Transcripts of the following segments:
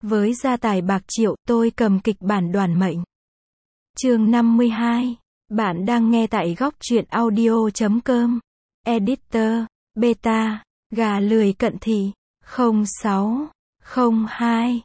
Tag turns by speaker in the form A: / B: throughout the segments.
A: Với gia tài bạc triệu, tôi cầm kịch bản đoản mệnh. Chương 52. Bạn đang nghe tại góc truyện audio.com. Editor, Beta, gà lười cận thị, 06, 02,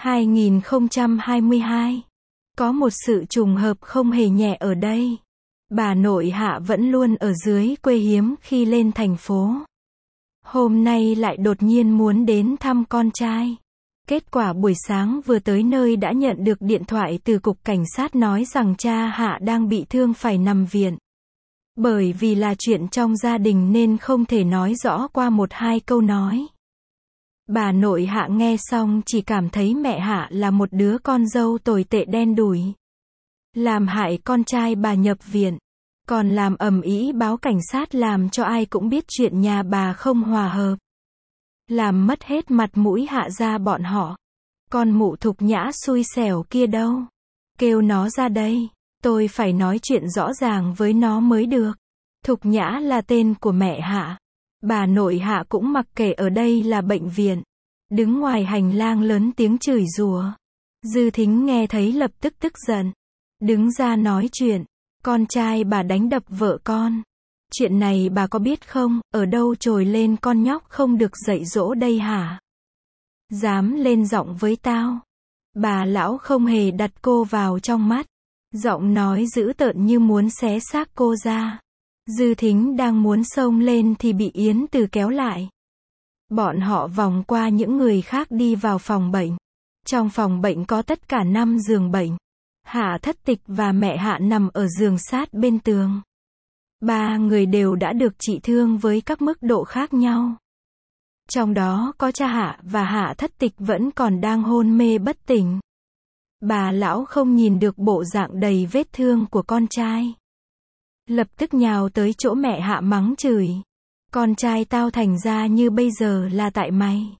A: 2022. Có một sự trùng hợp không hề nhẹ ở đây. Bà nội Hạ vẫn luôn ở dưới quê hiếm khi lên thành phố. Hôm nay lại đột nhiên muốn đến thăm con trai. Kết quả buổi sáng vừa tới nơi đã nhận được điện thoại từ cục cảnh sát nói rằng cha Hạ đang bị thương phải nằm viện. Bởi vì là chuyện trong gia đình nên không thể nói rõ qua một hai câu nói. Bà nội Hạ nghe xong chỉ cảm thấy mẹ Hạ là một đứa con dâu tồi tệ đen đủi. Làm hại con trai bà nhập viện. Còn làm ầm ĩ báo cảnh sát làm cho ai cũng biết chuyện nhà bà không hòa hợp. Làm mất hết mặt mũi Hạ gia bọn họ. Con mụ Thục Nhã xui xẻo kia đâu? Kêu nó ra đây. Tôi phải nói chuyện rõ ràng với nó mới được. Thục Nhã là tên của mẹ Hạ. Bà nội Hạ cũng mặc kệ ở đây là bệnh viện. Đứng ngoài hành lang lớn tiếng chửi rủa. Dư Thính nghe thấy lập tức tức giận. Đứng ra nói chuyện. Con trai bà đánh đập vợ con. Chuyện này bà có biết không, ở đâu trồi lên con nhóc không được dạy dỗ đây hả? Dám lên giọng với tao. Bà lão không hề đặt cô vào trong mắt. Giọng nói dữ tợn như muốn xé xác cô ra. Dư Thính đang muốn xông lên thì bị Yến Từ kéo lại. Bọn họ vòng qua những người khác đi vào phòng bệnh. Trong phòng bệnh có tất cả 5 giường bệnh. Hạ Thất Tịch và mẹ Hạ nằm ở giường sát bên tường. 3 người đều đã được trị thương với các mức độ khác nhau. Trong đó có cha Hạ và Hạ Thất Tịch vẫn còn đang hôn mê bất tỉnh. Bà lão không nhìn được bộ dạng đầy vết thương của con trai. Lập tức nhào tới chỗ mẹ Hạ mắng chửi. Con trai tao thành ra như bây giờ là tại mày.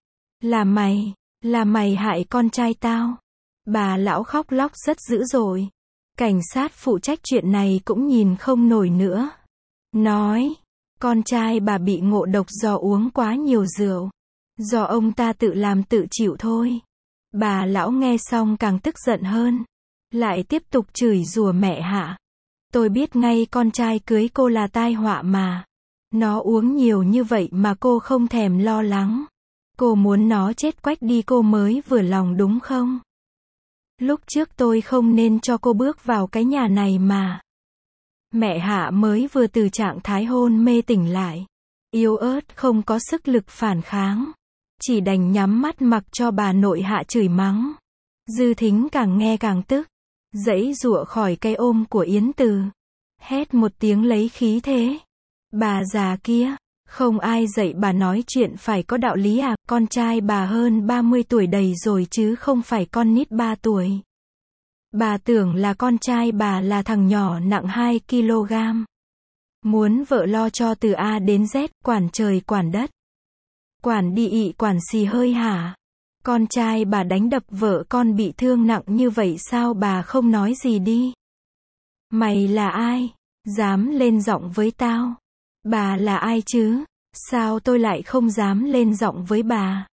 A: Là mày hại con trai tao. Bà lão khóc lóc rất dữ dội. Cảnh sát phụ trách chuyện này cũng nhìn không nổi nữa. Nói, con trai bà bị ngộ độc do uống quá nhiều rượu. Do ông ta tự làm tự chịu thôi. Bà lão nghe xong càng tức giận hơn. Lại tiếp tục chửi rủa mẹ Hạ. Tôi biết ngay con trai cưới cô là tai họa mà. Nó uống nhiều như vậy mà cô không thèm lo lắng. Cô muốn nó chết quách đi cô mới vừa lòng đúng không? Lúc trước tôi không nên cho cô bước vào cái nhà này mà. Mẹ Hạ mới vừa từ trạng thái hôn mê tỉnh lại. Yếu ớt không có sức lực phản kháng. Chỉ đành nhắm mắt mặc cho bà nội Hạ chửi mắng. Dư Thính càng nghe càng tức. Giãy giụa khỏi cái ôm của Yến Từ. Hét một tiếng lấy khí thế. Bà già kia, không ai dạy bà nói chuyện phải có đạo lý à, con trai bà hơn 30 tuổi đầy rồi chứ không phải con nít 3 tuổi. Bà tưởng là con trai bà là thằng nhỏ nặng 2 kg. Muốn vợ lo cho từ A đến Z, quản trời quản đất. Quản đi ị quản xì hơi hả? Con trai bà đánh đập vợ con bị thương nặng như vậy sao bà không nói gì đi? Mày là ai? Dám lên giọng với tao? Bà là ai chứ? Sao tôi lại không dám lên giọng với bà?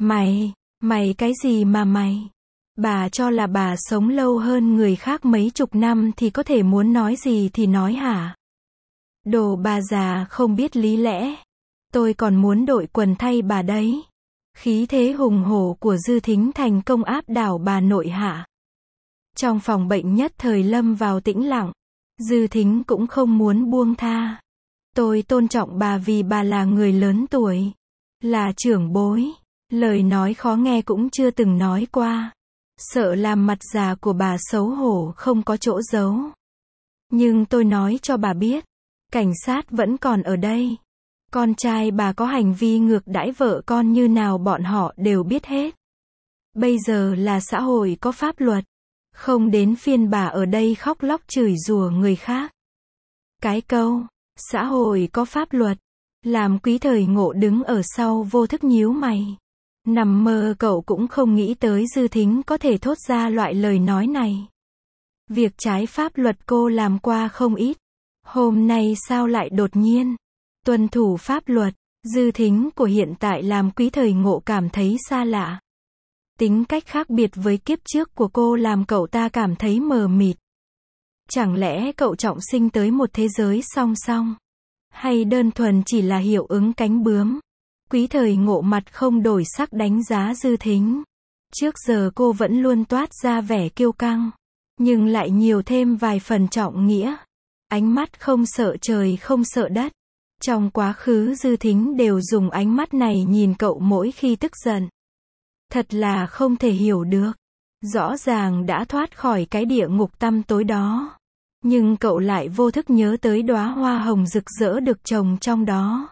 A: Mày cái gì mà mày? Bà cho là bà sống lâu hơn người khác mấy chục năm thì có thể muốn nói gì thì nói hả? Đồ bà già không biết lý lẽ. Tôi còn muốn đội quần thay bà đấy. Khí thế hùng hổ của Dư Thính thành công áp đảo bà nội Hạ. Trong phòng bệnh nhất thời lâm vào tĩnh lặng. Dư Thính cũng không muốn buông tha. Tôi tôn trọng bà vì bà là người lớn tuổi. Là trưởng bối. Lời nói khó nghe cũng chưa từng nói qua. Sợ làm mặt già của bà xấu hổ không có chỗ giấu. Nhưng tôi nói cho bà biết. Cảnh sát vẫn còn ở đây. Con trai bà có hành vi ngược đãi vợ con như nào bọn họ đều biết hết. Bây giờ là xã hội có pháp luật. Không đến phiên bà ở đây khóc lóc chửi rủa người khác. Cái câu, xã hội có pháp luật, làm Quý Thời Ngộ đứng ở sau vô thức nhíu mày. Nằm mơ cậu cũng không nghĩ tới Dư Thính có thể thốt ra loại lời nói này. Việc trái pháp luật cô làm qua không ít. Hôm nay sao lại đột nhiên tuân thủ pháp luật? Dư Thính của hiện tại làm Quý Thời Ngộ cảm thấy xa lạ. Tính cách khác biệt với kiếp trước của cô làm cậu ta cảm thấy mờ mịt. Chẳng lẽ cậu trọng sinh tới một thế giới song song? Hay đơn thuần chỉ là hiệu ứng cánh bướm? Quý Thời Ngộ mặt không đổi sắc đánh giá Dư Thính. Trước giờ cô vẫn luôn toát ra vẻ kiêu căng, nhưng lại nhiều thêm vài phần trọng nghĩa. Ánh mắt không sợ trời không sợ đất. Trong quá khứ Dư Thính đều dùng ánh mắt này nhìn cậu mỗi khi tức giận. Thật là không thể hiểu được. Rõ ràng đã thoát khỏi cái địa ngục tăm tối đó, nhưng cậu lại vô thức nhớ tới đóa hoa hồng rực rỡ được trồng trong đó.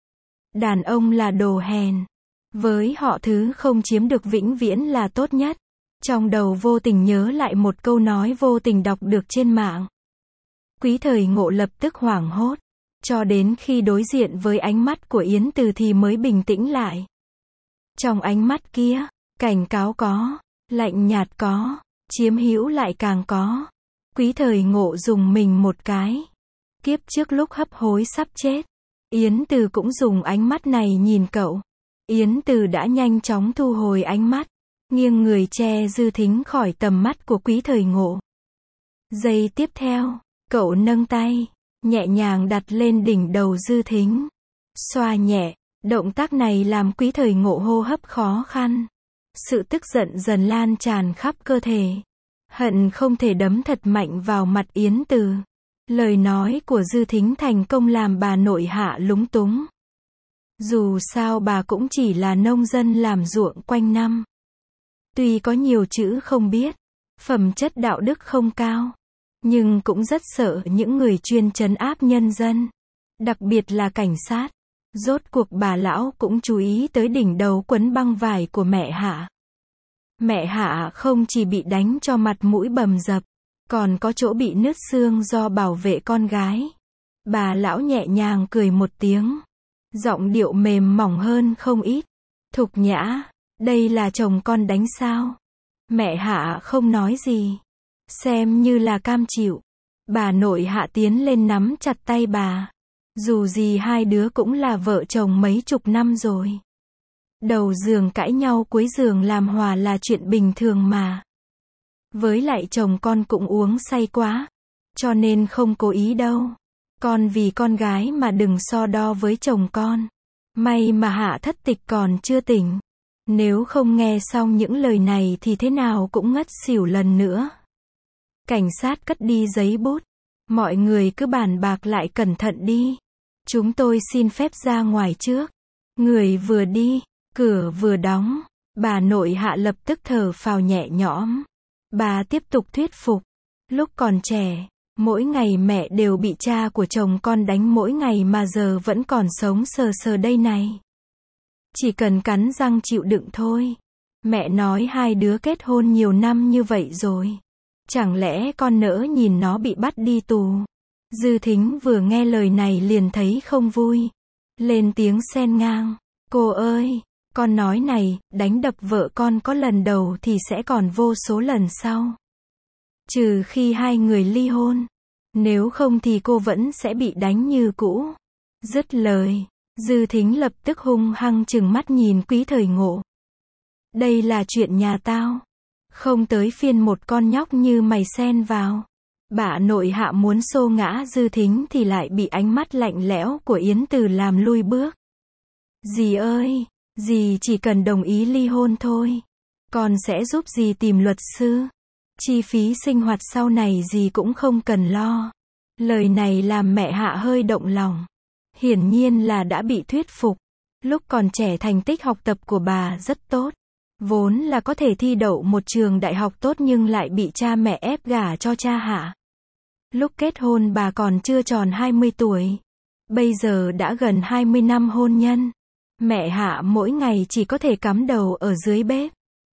A: Đàn ông là đồ hèn. Với họ thứ không chiếm được vĩnh viễn là tốt nhất. Trong đầu vô tình nhớ lại một câu nói vô tình đọc được trên mạng. Quý Thời Ngộ lập tức hoảng hốt. Cho đến khi đối diện với ánh mắt của Yến Từ thì mới bình tĩnh lại. Trong ánh mắt kia, cảnh cáo có, lạnh nhạt có, chiếm hữu lại càng có. Quý Thời Ngộ dùng mình một cái. Kiếp trước lúc hấp hối sắp chết, Yến Từ cũng dùng ánh mắt này nhìn cậu. Yến Từ đã nhanh chóng thu hồi ánh mắt, nghiêng người che Dư Thính khỏi tầm mắt của Quý Thời Ngộ. Giây tiếp theo, cậu nâng tay, nhẹ nhàng đặt lên đỉnh đầu Dư Thính. Xoa nhẹ, động tác này làm Quý Thời Ngộ hô hấp khó khăn. Sự tức giận dần lan tràn khắp cơ thể. Hận không thể đấm thật mạnh vào mặt Yến Từ. Lời nói của Dư Thính thành công làm bà nội hạ lúng túng. Dù sao bà cũng chỉ là nông dân làm ruộng quanh năm. Tuy có nhiều chữ không biết, phẩm chất đạo đức không cao, nhưng cũng rất sợ những người chuyên trấn áp nhân dân. Đặc biệt là cảnh sát. Rốt cuộc bà lão cũng chú ý tới đỉnh đầu quấn băng vải của mẹ Hạ. Mẹ Hạ không chỉ bị đánh cho mặt mũi bầm dập, còn có chỗ bị nứt xương do bảo vệ con gái. Bà lão nhẹ nhàng cười một tiếng. Giọng điệu mềm mỏng hơn không ít. Thục nhã, đây là chồng con đánh sao? Mẹ Hạ không nói gì. Xem như là cam chịu. Bà nội Hạ tiến lên nắm chặt tay bà. Dù gì hai đứa cũng là vợ chồng mấy chục năm rồi. Đầu giường cãi nhau cuối giường làm hòa là chuyện bình thường mà. Với lại chồng con cũng uống say quá, cho nên không cố ý đâu. Con vì con gái mà đừng so đo với chồng con. May mà Hạ thất tịch còn chưa tỉnh. Nếu không nghe xong những lời này thì thế nào cũng ngất xỉu lần nữa. Cảnh sát cất đi giấy bút. Mọi người cứ bàn bạc lại cẩn thận đi. Chúng tôi xin phép ra ngoài trước. Người vừa đi, cửa vừa đóng. Bà nội Hạ lập tức thở phào nhẹ nhõm. Bà tiếp tục thuyết phục. Lúc còn trẻ, mỗi ngày mẹ đều bị cha của chồng con đánh mỗi ngày mà giờ vẫn còn sống sờ sờ đây này. Chỉ cần cắn răng chịu đựng thôi. Mẹ nói hai đứa kết hôn nhiều năm như vậy rồi. Chẳng lẽ con nỡ nhìn nó bị bắt đi tù? Dư Thính vừa nghe lời này liền thấy không vui. Lên tiếng xen ngang. Cô ơi, con nói này, đánh đập vợ con có lần đầu thì sẽ còn vô số lần sau. Trừ khi hai người ly hôn. Nếu không thì cô vẫn sẽ bị đánh như cũ. Dứt lời, Dư Thính lập tức hung hăng trừng mắt nhìn Quý Thời Ngộ. Đây là chuyện nhà tao. Không tới phiên một con nhóc như mày xen vào. Bà nội Hạ muốn xô ngã Dư Thính thì lại bị ánh mắt lạnh lẽo của Yến Từ làm lui bước. Dì ơi, dì chỉ cần đồng ý ly hôn thôi. Con sẽ giúp dì tìm luật sư. Chi phí sinh hoạt sau này dì cũng không cần lo. Lời này làm mẹ Hạ hơi động lòng. Hiển nhiên là đã bị thuyết phục. Lúc còn trẻ thành tích học tập của bà rất tốt. Vốn là có thể thi đậu một trường đại học tốt nhưng lại bị cha mẹ ép gả cho cha Hạ. Lúc kết hôn bà còn chưa tròn 20 tuổi. Bây giờ đã gần 20 năm hôn nhân. Mẹ Hạ mỗi ngày chỉ có thể cắm đầu ở dưới bếp.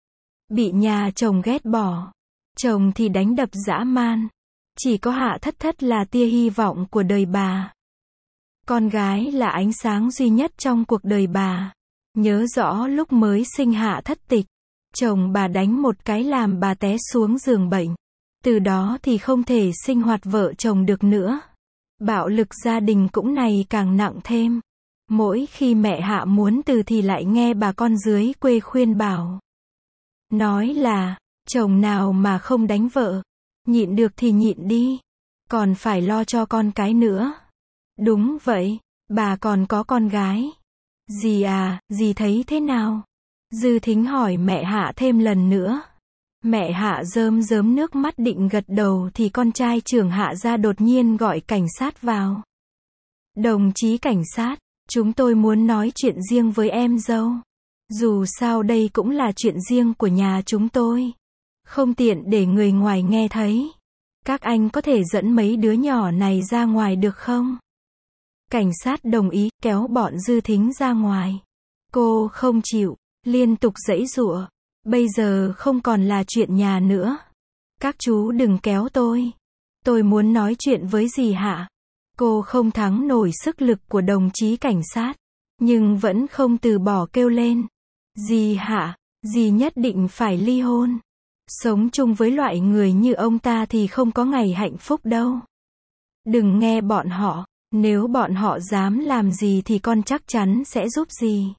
A: Bị nhà chồng ghét bỏ. Chồng thì đánh đập dã man. Chỉ có Hạ Thất Thất là tia hy vọng của đời bà. Con gái là ánh sáng duy nhất trong cuộc đời bà. Nhớ rõ lúc mới sinh Hạ Thất Tịch. Chồng bà đánh một cái làm bà té xuống giường bệnh. Từ đó thì không thể sinh hoạt vợ chồng được nữa. Bạo lực gia đình cũng ngày càng nặng thêm. Mỗi khi mẹ Hạ muốn từ thì lại nghe bà con dưới quê khuyên bảo. Nói là, chồng nào mà không đánh vợ. Nhịn được thì nhịn đi. Còn phải lo cho con cái nữa. Đúng vậy, bà còn có con gái. Dì à, dì thấy thế nào? Dư Thính hỏi mẹ Hạ thêm lần nữa. Mẹ Hạ rơm rớm nước mắt định gật đầu thì con trai trưởng Hạ gia đột nhiên gọi cảnh sát vào. Đồng chí cảnh sát, chúng tôi muốn nói chuyện riêng với em dâu. Dù sao đây cũng là chuyện riêng của nhà chúng tôi. Không tiện để người ngoài nghe thấy. Các anh có thể dẫn mấy đứa nhỏ này ra ngoài được không? Cảnh sát đồng ý, kéo bọn Dư Thính ra ngoài. Cô không chịu, liên tục giãy giụa. Bây giờ không còn là chuyện nhà nữa. Các chú đừng kéo tôi. Tôi muốn nói chuyện với dì Hạ. Cô không thắng nổi sức lực của đồng chí cảnh sát, nhưng vẫn không từ bỏ kêu lên. Dì Hạ, dì nhất định phải ly hôn. Sống chung với loại người như ông ta thì không có ngày hạnh phúc đâu. Đừng nghe bọn họ, nếu bọn họ dám làm gì thì con chắc chắn sẽ giúp dì.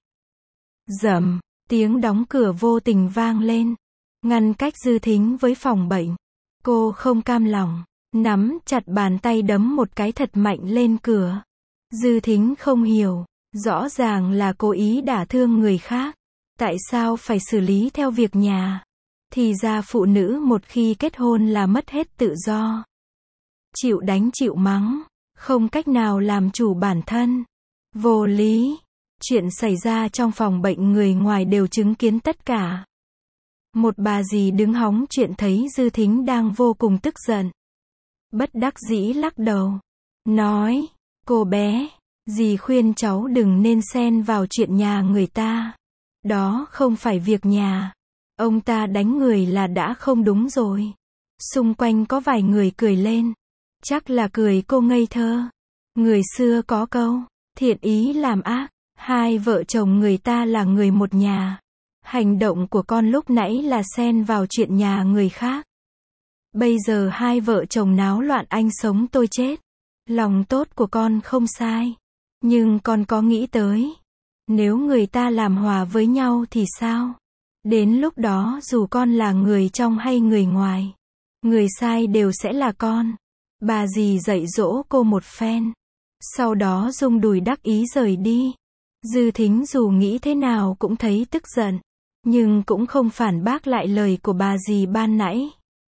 A: Rầm, tiếng đóng cửa vô tình vang lên, ngăn cách Dư Thính với phòng bệnh. Cô không cam lòng, nắm chặt bàn tay đấm một cái thật mạnh lên cửa. Dư Thính không hiểu, rõ ràng là cố ý đả thương người khác. Tại sao phải xử lý theo việc nhà? Thì ra phụ nữ một khi kết hôn là mất hết tự do. Chịu đánh chịu mắng, không cách nào làm chủ bản thân. Vô lý. Chuyện xảy ra trong phòng bệnh người ngoài đều chứng kiến tất cả. Một bà dì đứng hóng chuyện thấy Dư Thính đang vô cùng tức giận. Bất đắc dĩ lắc đầu. Nói, cô bé, dì khuyên cháu đừng nên xen vào chuyện nhà người ta. Đó không phải việc nhà. Ông ta đánh người là đã không đúng rồi. Xung quanh có vài người cười lên. Chắc là cười cô ngây thơ. Người xưa có câu, thiện ý làm ác. Hai vợ chồng người ta là người một nhà. Hành động của con lúc nãy là xen vào chuyện nhà người khác. Bây giờ hai vợ chồng náo loạn anh sống tôi chết. Lòng tốt của con không sai. Nhưng con có nghĩ tới, nếu người ta làm hòa với nhau thì sao? Đến lúc đó dù con là người trong hay người ngoài, người sai đều sẽ là con. Bà dì dạy dỗ cô một phen. Sau đó rung đùi đắc ý rời đi. Dư Thính dù nghĩ thế nào cũng thấy tức giận, nhưng cũng không phản bác lại lời của bà dì ban nãy.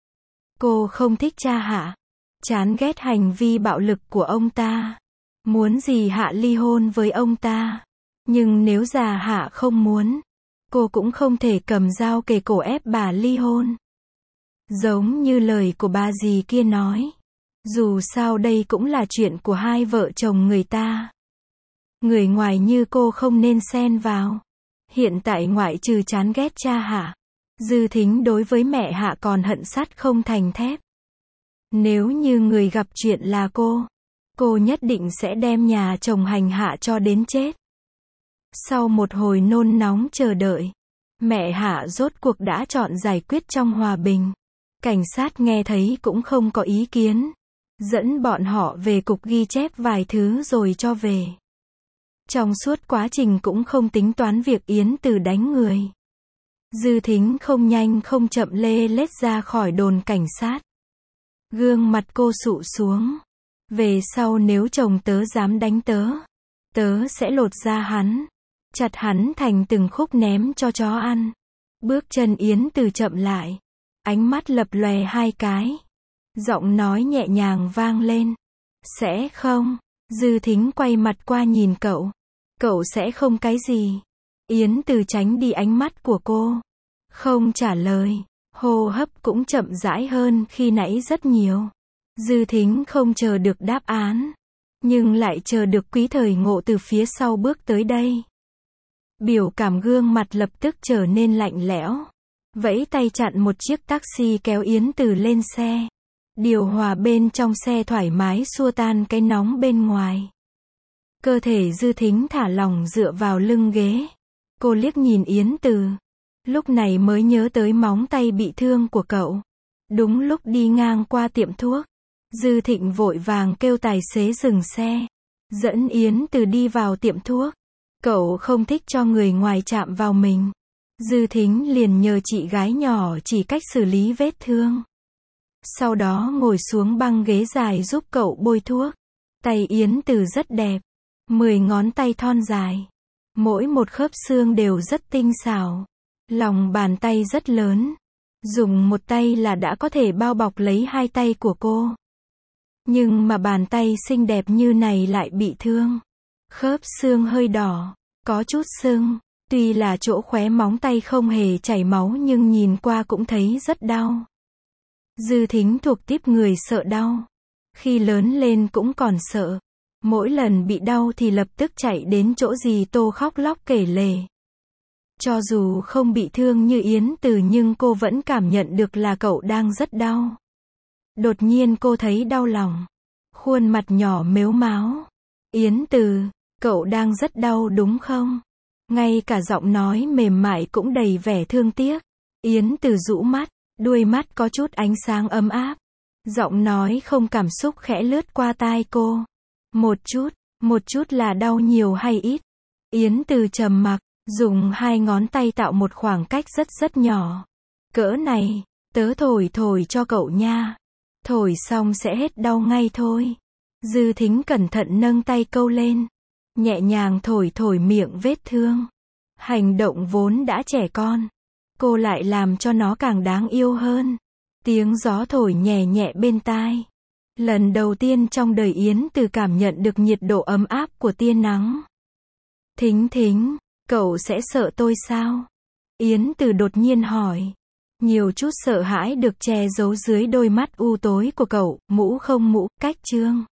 A: Cô không thích cha Hạ, chán ghét hành vi bạo lực của ông ta, muốn dì Hạ ly hôn với ông ta. Nhưng nếu già Hạ không muốn, cô cũng không thể cầm dao kề cổ ép bà ly hôn. Giống như lời của bà dì kia nói, dù sao đây cũng là chuyện của hai vợ chồng người ta. Người ngoài như cô không nên xen vào. Hiện tại ngoại trừ chán ghét cha Hạ, Dư Thính đối với mẹ Hạ còn hận sắt không thành thép. Nếu như người gặp chuyện là cô nhất định sẽ đem nhà chồng hành hạ cho đến chết. Sau một hồi nôn nóng chờ đợi, mẹ Hạ rốt cuộc đã chọn giải quyết trong hòa bình. Cảnh sát nghe thấy cũng không có ý kiến, dẫn bọn họ về cục ghi chép vài thứ rồi cho về. Trong suốt quá trình cũng không tính toán việc Yến Từ đánh người. Dư Thính không nhanh không chậm lê lết ra khỏi đồn cảnh sát. Gương mặt cô sụ xuống. Về sau nếu chồng tớ dám đánh tớ sẽ lột da hắn, chặt hắn thành từng khúc ném cho chó ăn. Bước chân Yến Từ chậm lại, ánh mắt lập lòe hai cái. Giọng nói nhẹ nhàng vang lên. Sẽ không. Dư Thính quay mặt qua nhìn cậu. Cậu sẽ không cái gì. Yến Từ tránh đi ánh mắt của cô, không trả lời. Hô hấp cũng chậm rãi hơn khi nãy rất nhiều. Dư Thính không chờ được đáp án, nhưng lại chờ được Quý Thời Ngộ từ phía sau bước tới đây. Biểu cảm gương mặt lập tức trở nên lạnh lẽo. Vẫy tay chặn một chiếc taxi kéo Yến Từ lên xe. Điều hòa bên trong xe thoải mái xua tan cái nóng bên ngoài. Cơ thể Dư Thính thả lỏng dựa vào lưng ghế. Cô liếc nhìn Yến Từ. Lúc này mới nhớ tới móng tay bị thương của cậu. Đúng lúc đi ngang qua tiệm thuốc, Dư Thịnh vội vàng kêu tài xế dừng xe, dẫn Yến Từ đi vào tiệm thuốc. Cậu không thích cho người ngoài chạm vào mình. Dư Thính liền nhờ chị gái nhỏ chỉ cách xử lý vết thương. Sau đó ngồi xuống băng ghế dài giúp cậu bôi thuốc. Tay Yến Từ rất đẹp. 10 ngón tay thon dài. Mỗi một khớp xương đều rất tinh xảo. Lòng bàn tay rất lớn. Dùng một tay là đã có thể bao bọc lấy hai tay của cô. Nhưng mà bàn tay xinh đẹp như này lại bị thương. Khớp xương hơi đỏ, có chút sưng. Tuy là chỗ khóe móng tay không hề chảy máu nhưng nhìn qua cũng thấy rất đau. Dư Thính thuộc tiếp người sợ đau. Khi lớn lên cũng còn sợ. Mỗi lần bị đau thì lập tức chạy đến chỗ dì Tô khóc lóc kể lể. Cho dù không bị thương như Yến Từ nhưng cô vẫn cảm nhận được là cậu đang rất đau. Đột nhiên cô thấy đau lòng. Khuôn mặt nhỏ mếu máo. Yến Từ, cậu đang rất đau đúng không? Ngay cả giọng nói mềm mại cũng đầy vẻ thương tiếc. Yến Từ rũ mắt, đuôi mắt có chút ánh sáng ấm áp. Giọng nói không cảm xúc khẽ lướt qua tai cô. Một chút là đau nhiều hay ít? Yến Từ trầm mặc, dùng hai ngón tay tạo một khoảng cách rất nhỏ. Cỡ này, tớ thổi cho cậu nha. Thổi xong sẽ hết đau ngay thôi. Dư Thính cẩn thận nâng tay câu lên. Nhẹ nhàng thổi miệng vết thương. Hành động vốn đã trẻ con. Cô lại làm cho nó càng đáng yêu hơn. Tiếng gió thổi nhẹ nhẹ bên tai. Lần đầu tiên trong đời Yến Từ cảm nhận được nhiệt độ ấm áp của tia nắng. Thính, cậu sẽ sợ tôi sao? Yến Từ đột nhiên hỏi. Nhiều chút sợ hãi được che giấu dưới đôi mắt u tối của cậu, mũ không mũ, cách chương.